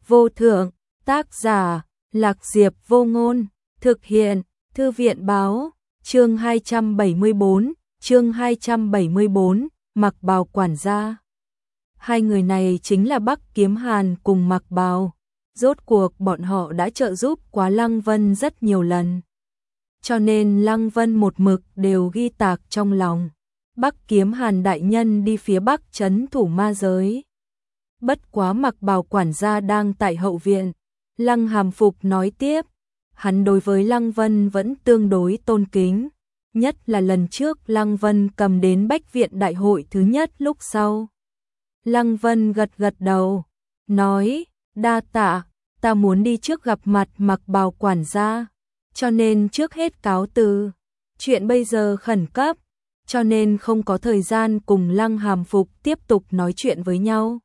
vô thượng, tác giả, Lạc Diệp Vô Ngôn, thực hiện, Thư viện báo, chương 274, Mặc Bào quản gia. Hai người này chính là Bắc Kiếm Hàn cùng Mặc Bào. Rốt cuộc bọn họ đã trợ giúp quá Lăng Vân rất nhiều lần. Cho nên Lăng Vân một mực đều ghi tạc trong lòng. Bắc Kiếm Hàn đại nhân đi phía Bắc trấn thủ ma giới. Bất quá Mặc Bào quản gia đang tại hậu viện. Lăng Hàm Phục nói tiếp, hắn đối với Lăng Vân vẫn tương đối tôn kính. Nhất là lần trước Lăng Vân cầm đến Bách Viện đại hội thứ nhất lúc sau. Lăng Vân gật gật đầu, nói, đa tạ, ta muốn đi trước gặp mặt Mặc Bào quản gia, cho nên trước hết cáo từ. Chuyện bây giờ khẩn cấp, cho nên không có thời gian cùng Lăng Hàm Phục tiếp tục nói chuyện với nhau.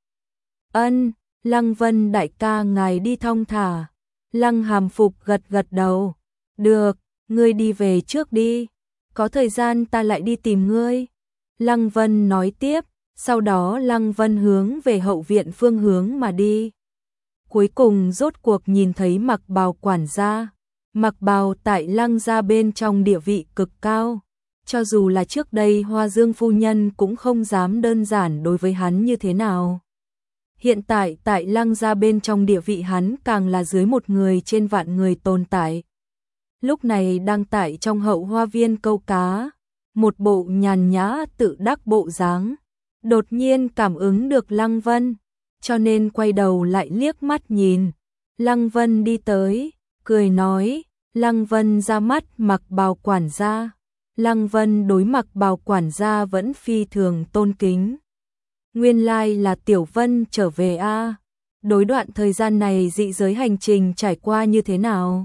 Ân, Lăng Vân đại ca ngài đi thong thả. Lăng Hàm Phục gật gật đầu, được, ngươi đi về trước đi, có thời gian ta lại đi tìm ngươi. Lăng Vân nói tiếp, sau đó Lăng Vân hướng về hậu viện phương hướng mà đi. Cuối cùng rốt cuộc nhìn thấy Mặc Bào quản gia. Mặc Bào tại Lăng gia bên trong địa vị cực cao. Cho dù là trước đây Hoa Dương phu nhân cũng không dám đơn giản đối với hắn như thế nào. Hiện tại tại Lăng gia bên trong địa vị hắn càng là dưới một người trên vạn người tồn tại. Lúc này đang tại trong hậu hoa viên câu cá, một bộ nhàn nhã tự đắc bộ dáng. Đột nhiên cảm ứng được Lăng Vân, cho nên quay đầu lại liếc mắt nhìn. Lăng Vân đi tới, cười nói, Lăng Vân ra mắt Mặc Bào quản gia. Lăng Vân đối Mặc Bào quản gia vẫn phi thường tôn kính. Nguyên lai là Tiểu Vân trở về a. Đối đoạn thời gian này dị giới hành trình trải qua như thế nào?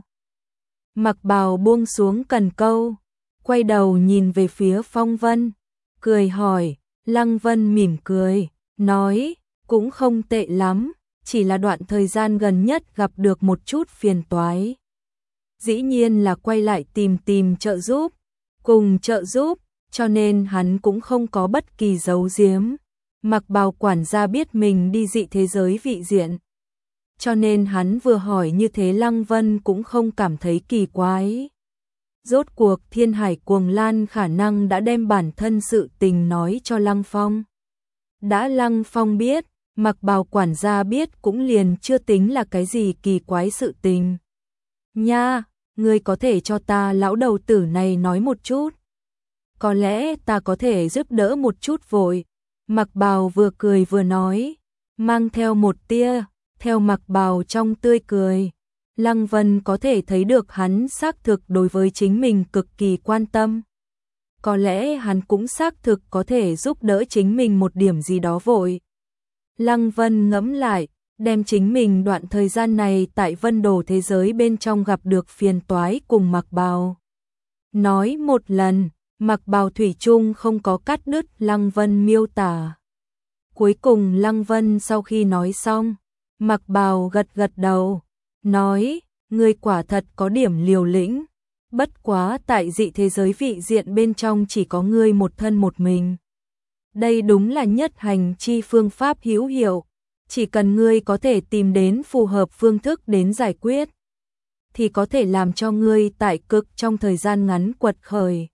Mặc Bào buông xuống cần câu, quay đầu nhìn về phía Phong Vân, cười hỏi. Lăng Vân mỉm cười, nói, cũng không tệ lắm, chỉ là đoạn thời gian gần nhất gặp được một chút phiền toái. Dĩ nhiên là quay lại tìm trợ giúp, cùng trợ giúp, cho nên hắn cũng không có bất kỳ giấu giếm. Mặc Bào quản gia biết mình đi dị thế giới vị diện, cho nên hắn vừa hỏi như thế Lăng Vân cũng không cảm thấy kỳ quái. Rốt cuộc Thiên Hải Cuồng Lan khả năng đã đem bản thân sự tình nói cho Lăng Phong. Đã Lăng Phong biết, Mặc Bào quản gia biết cũng liền chưa tính là cái gì kỳ quái sự tình. Nha, ngươi có thể cho ta lão đầu tử này nói một chút. Có lẽ ta có thể giúp đỡ một chút vội. Mặc Bào vừa cười vừa nói, mang theo một tia, theo Mặc Bào trong tươi cười. Lăng Vân có thể thấy được hắn xác thực đối với chính mình cực kỳ quan tâm. Có lẽ hắn cũng xác thực có thể giúp đỡ chính mình một điểm gì đó vội. Lăng Vân ngẫm lại, đem chính mình đoạn thời gian này tại Vân Đồ thế giới bên trong gặp được phiền toái cùng Mặc Bào nói một lần. Mặc Bào thủy chung không có cắt đứt Lăng Vân miêu tả. Cuối cùng Lăng Vân sau khi nói xong, Mặc Bào gật gật đầu, nói, ngươi quả thật có điểm liều lĩnh, bất quá tại dị thế giới vị diện bên trong chỉ có ngươi một thân một mình. Đây đúng là nhất hành chi phương pháp hữu hiệu, chỉ cần ngươi có thể tìm đến phù hợp phương thức đến giải quyết, thì có thể làm cho ngươi tại cực trong thời gian ngắn quật khởi.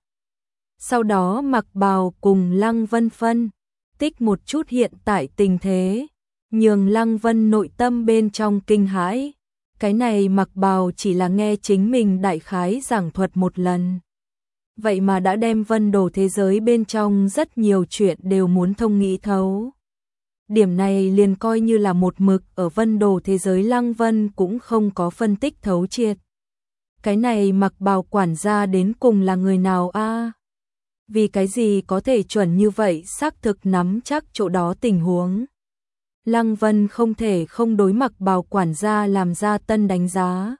Sau đó Mặc Bào cùng Lăng Vân phân tích một chút hiện tại tình thế, nhường Lăng Vân nội tâm bên trong kinh hãi. Cái này Mặc Bào chỉ là nghe chính mình đại khái giảng thuật một lần. Vậy mà đã đem Vân Đồ thế giới bên trong rất nhiều chuyện đều muốn thông nghĩ thấu. Điểm này liền coi như là một mực ở Vân Đồ thế giới Lăng Vân cũng không có phân tích thấu triệt. Cái này Mặc Bào quản gia đến cùng là người nào a? Vì cái gì có thể chuẩn như vậy xác thực nắm chắc chỗ đó tình huống. Lăng Vân không thể không đối Mặc Bào quản gia làm ra tân đánh giá.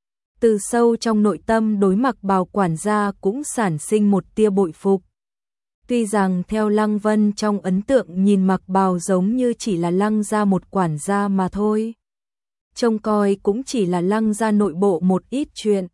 Từ sâu trong nội tâm đối Mặc Bào quản gia cũng sản sinh một tia bội phục. Tuy rằng theo Lăng Vân trong ấn tượng nhìn Mặc Bào giống như chỉ là Lăng gia một quản gia mà thôi. Trông coi cũng chỉ là Lăng gia nội bộ một ít chuyện.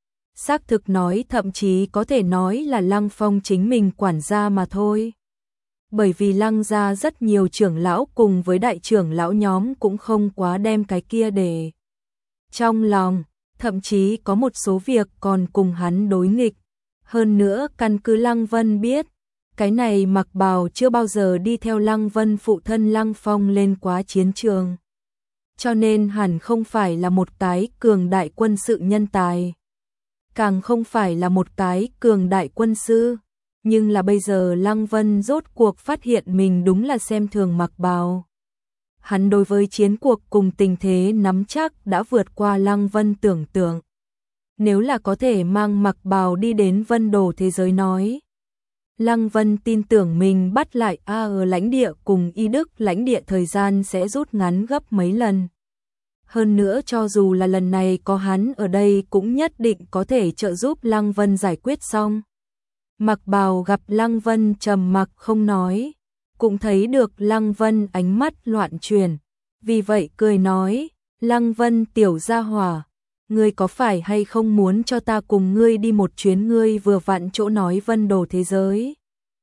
Xác thực nói thậm chí có thể nói là Lăng Phong chính mình quản gia mà thôi. bởi vì Lăng gia rất nhiều trưởng lão cùng với đại trưởng lão nhóm cũng không quá đem cái kia để trong lòng, thậm chí có một số việc còn cùng hắn đối nghịch. Hơn nữa căn cứ Lăng Vân biết, cái này Mặc Bào chưa bao giờ đi theo Lăng Vân phụ thân Lăng Phong lên quá chiến trường. Cho nên hẳn không phải là một cái cường đại quân sự nhân tài. Càng không phải là một cái cường đại quân sư. Nhưng là bây giờ Lăng Vân rốt cuộc phát hiện mình đúng là xem thường Mặc Bào. Hắn đối với chiến cuộc cùng tình thế nắm chắc đã vượt qua Lăng Vân tưởng tượng. Nếu là có thể mang Mặc Bào đi đến Vân Đồ thế giới nói. Lăng Vân tin tưởng mình bắt lại ở lãnh địa cùng Y Đức lãnh địa thời gian sẽ rút ngắn gấp mấy lần. Hơn nữa cho dù là lần này có hắn ở đây cũng nhất định có thể trợ giúp Lăng Vân giải quyết xong. Mặc Bào gặp Lăng Vân trầm mặc không nói, cũng thấy được Lăng Vân ánh mắt loạn chuyển, vì vậy cười nói, Lăng Vân tiểu gia hỏa, ngươi có phải hay không muốn cho ta cùng ngươi đi một chuyến, ngươi vừa vặn chỗ nói Vân Đồ thế giới.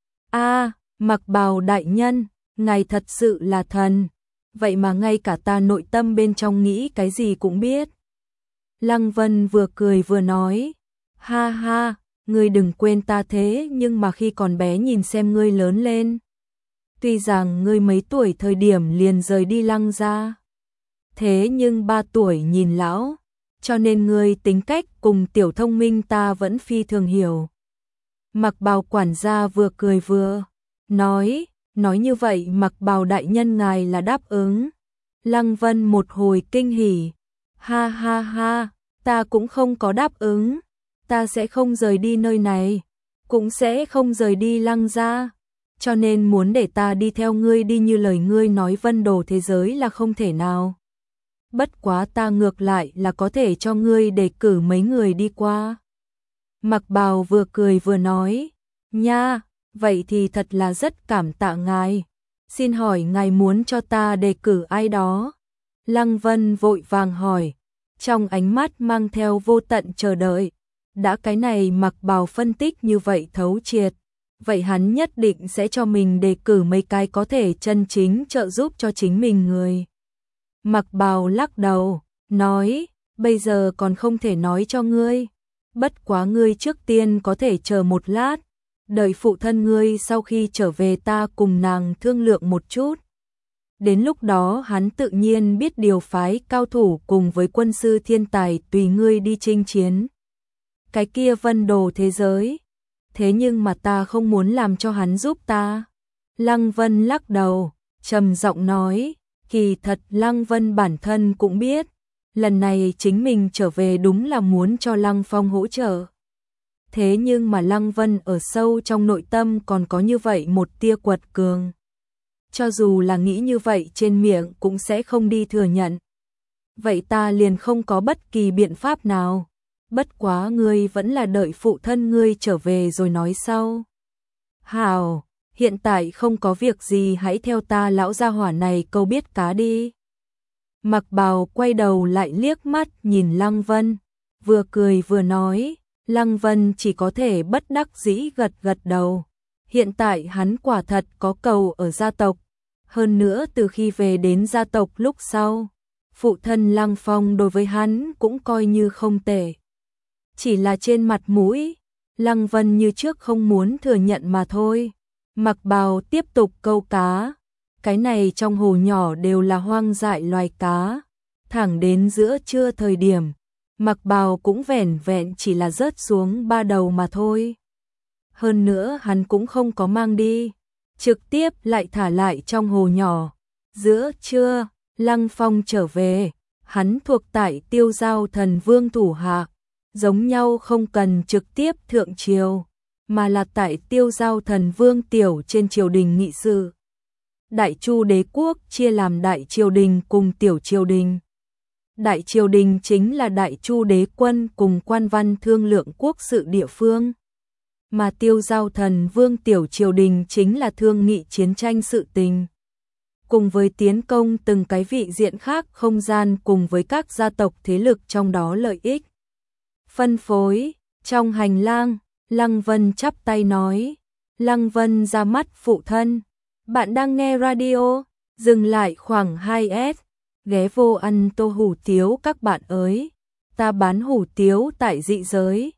Mặc Bào đại nhân, ngài thật sự là thần, vậy mà ngay cả ta nội tâm bên trong nghĩ cái gì cũng biết. Lăng Vân vừa cười vừa nói, ha ha, ngươi đừng quên ta thế nhưng mà khi còn bé nhìn xem ngươi lớn lên. Tuy rằng ngươi mấy tuổi thời điểm liền rời đi Lăng gia, thế nhưng 3 tuổi nhìn lão, cho nên ngươi tính cách cùng tiểu thông minh ta vẫn phi thường hiểu. Mặc Bào quản gia vừa cười vừa nói như vậy Mặc Bào đại nhân ngài là đáp ứng. Lăng Vân một hồi kinh hỉ, ha ha ha, ta cũng không có đáp ứng, ta sẽ không rời đi nơi này, cũng sẽ không rời đi Lăng gia, cho nên muốn để ta đi theo ngươi đi như lời ngươi nói Vân Đồ thế giới là không thể nào. Bất quá ta ngược lại là có thể cho ngươi đề cử mấy người đi qua. Mặc Bào vừa cười vừa nói, nha, vậy thì thật là rất cảm tạ ngài. Xin hỏi ngài muốn cho ta đề cử ai đó? Lăng Vân vội vàng hỏi, trong ánh mắt mang theo vô tận chờ đợi. Đã cái này Mặc Bào phân tích như vậy thấu triệt, vậy hắn nhất định sẽ cho mình đề cử mấy cái có thể chân chính trợ giúp cho chính mình người. Mặc Bào lắc đầu, nói, bây giờ còn không thể nói cho ngươi. Bất quá ngươi trước tiên có thể chờ một lát, đợi phụ thân ngươi sau khi trở về ta cùng nàng thương lượng một chút. Đến lúc đó hắn tự nhiên biết điều phái cao thủ cùng với quân sư thiên tài tùy ngươi đi chinh chiến. Cái kia Vân Đồ thế giới, thế nhưng mà ta không muốn làm cho hắn giúp ta. Lăng Vân lắc đầu, trầm giọng nói, kỳ thật Lăng Vân bản thân cũng biết, lần này chính mình trở về đúng là muốn cho Lăng Phong hỗ trợ. Thế nhưng mà Lăng Vân ở sâu trong nội tâm còn có như vậy một tia quật cường. Cho dù là nghĩ như vậy trên miệng cũng sẽ không đi thừa nhận. Vậy ta liền không có bất kỳ biện pháp nào. Bất quá ngươi vẫn là đợi phụ thân ngươi trở về rồi nói sau. Hào, hiện tại không có việc gì hãy theo ta lão gia hỏa này câu biết cá đi. Mặc Bào quay đầu lại liếc mắt nhìn Lăng Vân, vừa cười vừa nói, Lăng Vân chỉ có thể bất đắc dĩ gật gật đầu. Hiện tại hắn quả thật có cầu ở gia tộc, hơn nữa từ khi về đến gia tộc lúc sau, phụ thân Lăng Phong đối với hắn cũng coi như không tệ. Chỉ là trên mặt mũi, Lăng Vân như trước không muốn thừa nhận mà thôi. Mặc Bào tiếp tục câu cá. Cái này trong hồ nhỏ đều là hoang dại loài cá. Thẳng đến giữa trưa thời điểm, Mặc Bào cũng vẻn vẹn chỉ là rớt xuống 3 đầu mà thôi. Hơn nữa hắn cũng không có mang đi, trực tiếp lại thả lại trong hồ nhỏ. Giữa trưa, Lăng Phong trở về, hắn thuộc tại Tiêu Giao Thần Vương thủ hạ, giống nhau không cần trực tiếp thượng triều, mà là tại Tiêu Giao Thần Vương tiểu trên triều đình nghị sự. Đại Chu đế quốc chia làm đại triều đình cùng tiểu triều đình. Đại triều đình chính là Đại Chu đế quân cùng quan văn thương lượng quốc sự địa phương. Mà Tiêu Giao Thần Vương tiểu triều đình chính là thương nghị chiến tranh sự tình. Cùng với tiến công từng cái vị diện khác không gian cùng với các gia tộc thế lực trong đó lợi ích. Phân phối, trong hành lang, Lăng Vân chắp tay nói, Lăng Vân ra mắt phụ thân, Bạn đang nghe radio, dừng lại khoảng 2S, ghé vô ăn tô hủ tiếu các bạn ơi. Ta bán hủ tiếu tại dị giới.